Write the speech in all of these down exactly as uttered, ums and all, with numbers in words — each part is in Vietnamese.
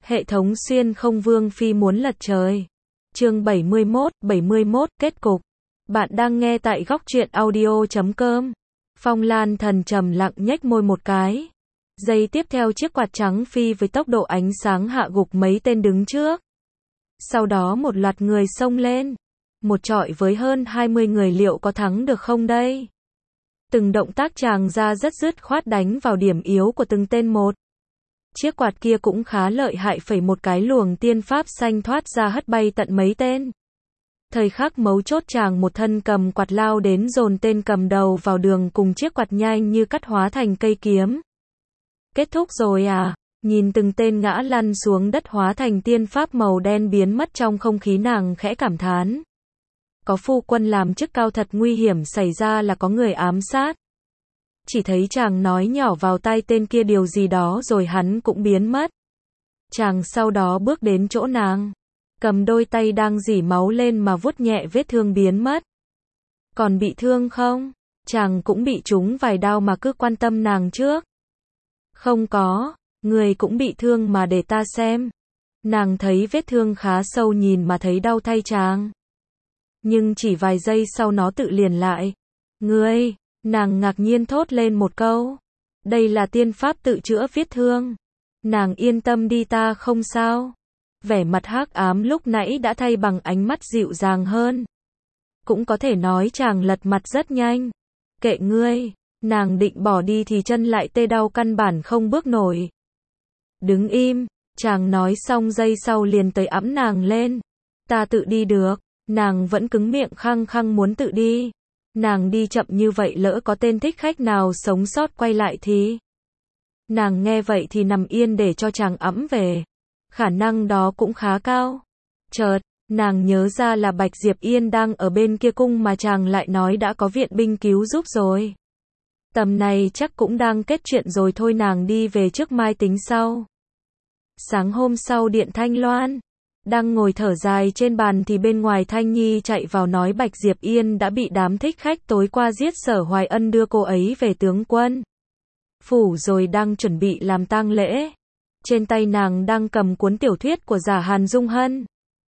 Hệ thống xuyên không vương phi muốn lật trời. Chương bảy mươi mốt, bảy mươi mốt, kết cục. Bạn đang nghe tại góc truyện audio chấm com. Phong Lan Thần trầm lặng nhếch môi một cái. Giây tiếp theo chiếc quạt trắng phi với tốc độ ánh sáng hạ gục mấy tên đứng trước. Sau đó một loạt người xông lên. Một trọi với hơn hai mươi người liệu có thắng được không đây? Từng động tác chàng ra rất dứt khoát đánh vào điểm yếu của từng tên một. Chiếc quạt kia cũng khá lợi hại, phẩy một cái luồng tiên pháp xanh thoát ra hất bay tận mấy tên. Thời khắc mấu chốt chàng một thân cầm quạt lao đến dồn tên cầm đầu vào đường cùng chiếc quạt nhanh như cắt hóa thành cây kiếm. Kết thúc rồi à? Nhìn từng tên ngã lăn xuống đất hóa thành tiên pháp màu đen biến mất trong không khí, nàng khẽ cảm thán. Có phu quân làm chức cao thật nguy hiểm, xảy ra là có người ám sát. Chỉ thấy chàng nói nhỏ vào tai tên kia điều gì đó rồi hắn cũng biến mất. Chàng sau đó bước đến chỗ nàng, cầm đôi tay đang rỉ máu lên mà vuốt nhẹ vết thương biến mất. Còn bị thương không? Chàng cũng bị trúng vài đao mà cứ quan tâm nàng trước. Không có, người cũng bị thương mà, để ta xem. Nàng thấy vết thương khá sâu, nhìn mà thấy đau thay chàng. Nhưng chỉ vài giây sau nó tự liền lại. Ngươi, nàng ngạc nhiên thốt lên một câu. Đây là tiên pháp tự chữa vết thương. Nàng yên tâm đi, ta không sao. Vẻ mặt hắc ám lúc nãy đã thay bằng ánh mắt dịu dàng hơn. Cũng có thể nói chàng lật mặt rất nhanh. Kệ ngươi, nàng định bỏ đi thì chân lại tê đau căn bản không bước nổi. Đứng im, chàng nói xong giây sau liền tới ẵm nàng lên. Ta tự đi được. Nàng vẫn cứng miệng khăng khăng muốn tự đi. Nàng đi chậm như vậy lỡ có tên thích khách nào sống sót quay lại thì... Nàng nghe vậy thì nằm yên để cho chàng ẵm về. Khả năng đó cũng khá cao. Chợt, nàng nhớ ra là Bạch Diệp Yên đang ở bên kia cung mà chàng lại nói đã có viện binh cứu giúp rồi. Tầm này chắc cũng đang kết chuyện rồi, thôi nàng đi về trước mai tính sau. Sáng hôm sau điện Thanh Loan. Đang ngồi thở dài trên bàn thì bên ngoài Thanh Nhi chạy vào nói Bạch Diệp Yên đã bị đám thích khách tối qua giết, Sở Hoài Ân đưa cô ấy về tướng quân phủ rồi, đang chuẩn bị làm tang lễ. Trên tay nàng đang cầm cuốn tiểu thuyết của Giả Hàn Dung Hân.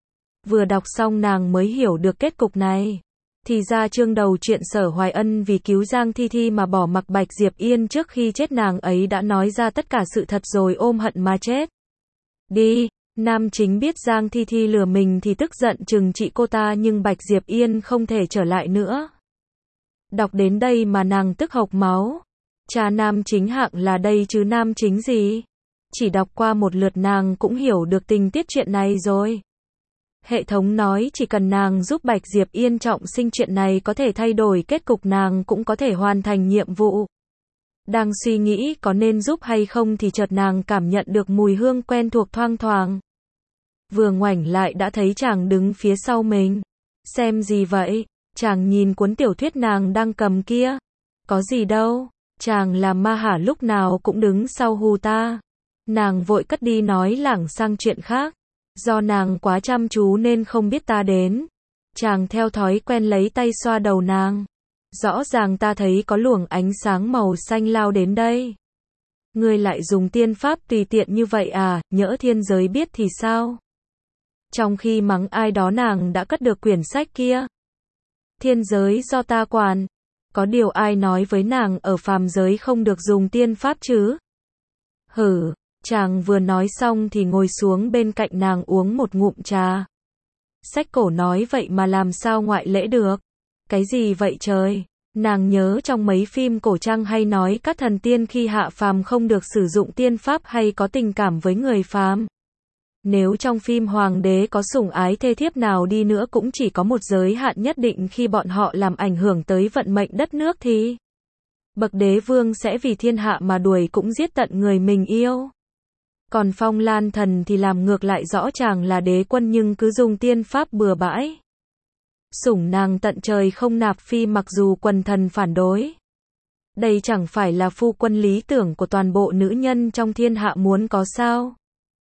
Vừa đọc xong nàng mới hiểu được kết cục này. Thì ra chương đầu chuyện Sở Hoài Ân vì cứu Giang Thi Thi mà bỏ mặc Bạch Diệp Yên, trước khi chết nàng ấy đã nói ra tất cả sự thật rồi ôm hận mà chết. Đi. Nam chính biết Giang Thi Thi lừa mình thì tức giận trừng trị cô ta, nhưng Bạch Diệp Yên không thể trở lại nữa. Đọc đến đây mà nàng tức hộc máu. Cha nam chính hạng là đây chứ nam chính gì? Chỉ đọc qua một lượt nàng cũng hiểu được tình tiết chuyện này rồi. Hệ thống nói chỉ cần nàng giúp Bạch Diệp Yên trọng sinh, chuyện này có thể thay đổi kết cục, nàng cũng có thể hoàn thành nhiệm vụ. Đang suy nghĩ có nên giúp hay không thì chợt nàng cảm nhận được mùi hương quen thuộc thoang thoảng. Vừa ngoảnh lại đã thấy chàng đứng phía sau mình. Xem gì vậy? Chàng nhìn cuốn tiểu thuyết nàng đang cầm kia. Có gì đâu, chàng là ma hả, lúc nào cũng đứng sau hù ta. Nàng vội cất đi nói lảng sang chuyện khác. Do nàng quá chăm chú nên không biết ta đến. Chàng theo thói quen lấy tay xoa đầu nàng. Rõ ràng ta thấy có luồng ánh sáng màu xanh lao đến đây. Ngươi lại dùng tiên pháp tùy tiện như vậy à, nhỡ thiên giới biết thì sao? Trong khi mắng ai đó nàng đã cất được quyển sách kia. Thiên giới do ta quản. Có điều ai nói với nàng ở phàm giới không được dùng tiên pháp chứ? Hử, chàng vừa nói xong thì ngồi xuống bên cạnh nàng uống một ngụm trà. Sách cổ nói vậy mà làm sao ngoại lễ được? Cái gì vậy trời? Nàng nhớ trong mấy phim cổ trang hay nói các thần tiên khi hạ phàm không được sử dụng tiên pháp hay có tình cảm với người phàm. Nếu trong phim hoàng đế có sủng ái thê thiếp nào đi nữa cũng chỉ có một giới hạn nhất định, khi bọn họ làm ảnh hưởng tới vận mệnh đất nước thì bậc đế vương sẽ vì thiên hạ mà đuổi cũng giết tận người mình yêu. Còn Phong Lan Thần thì làm ngược lại, rõ chàng là đế quân nhưng cứ dùng tiên pháp bừa bãi. Sủng nàng tận trời không nạp phi mặc dù quần thần phản đối. Đây chẳng phải là phu quân lý tưởng của toàn bộ nữ nhân trong thiên hạ muốn có sao?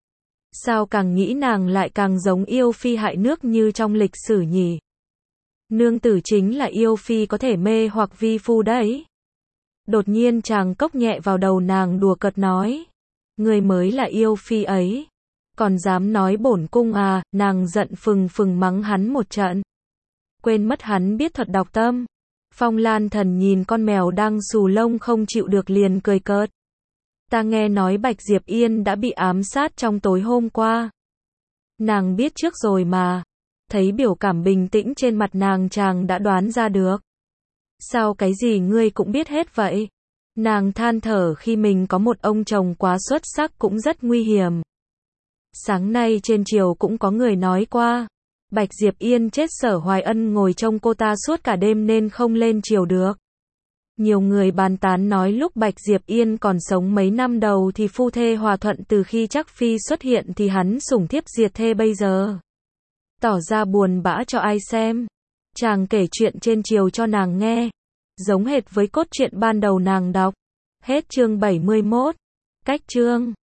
Sao càng nghĩ nàng lại càng giống yêu phi hại nước như trong lịch sử nhỉ? Nương tử chính là yêu phi có thể mê hoặc vi phu đấy. Đột nhiên chàng cốc nhẹ vào đầu nàng đùa cợt nói. Người mới là yêu phi ấy. Còn dám nói bổn cung à, nàng giận phừng phừng mắng hắn một trận. Quên mất hắn biết thuật đọc tâm. Phong Lan Thần nhìn con mèo đang xù lông không chịu được liền cười cợt. Ta nghe nói Bạch Diệp Yên đã bị ám sát trong tối hôm qua. Nàng biết trước rồi mà. Thấy biểu cảm bình tĩnh trên mặt nàng chàng đã đoán ra được. Sao cái gì ngươi cũng biết hết vậy? Nàng than thở khi mình có một ông chồng quá xuất sắc cũng rất nguy hiểm. Sáng nay trên triều cũng có người nói qua. Bạch Diệp Yên chết Sở Hoài Ân ngồi trông cô ta suốt cả đêm nên không lên triều được. Nhiều người bàn tán nói lúc Bạch Diệp Yên còn sống mấy năm đầu thì phu thê hòa thuận, từ khi Trắc Phi xuất hiện thì hắn sủng thiếp diệt thê bây giờ. Tỏ ra buồn bã cho ai xem. Chàng kể chuyện trên triều cho nàng nghe. Giống hệt với cốt truyện ban đầu nàng đọc. Hết chương bảy mươi mốt. Cách chương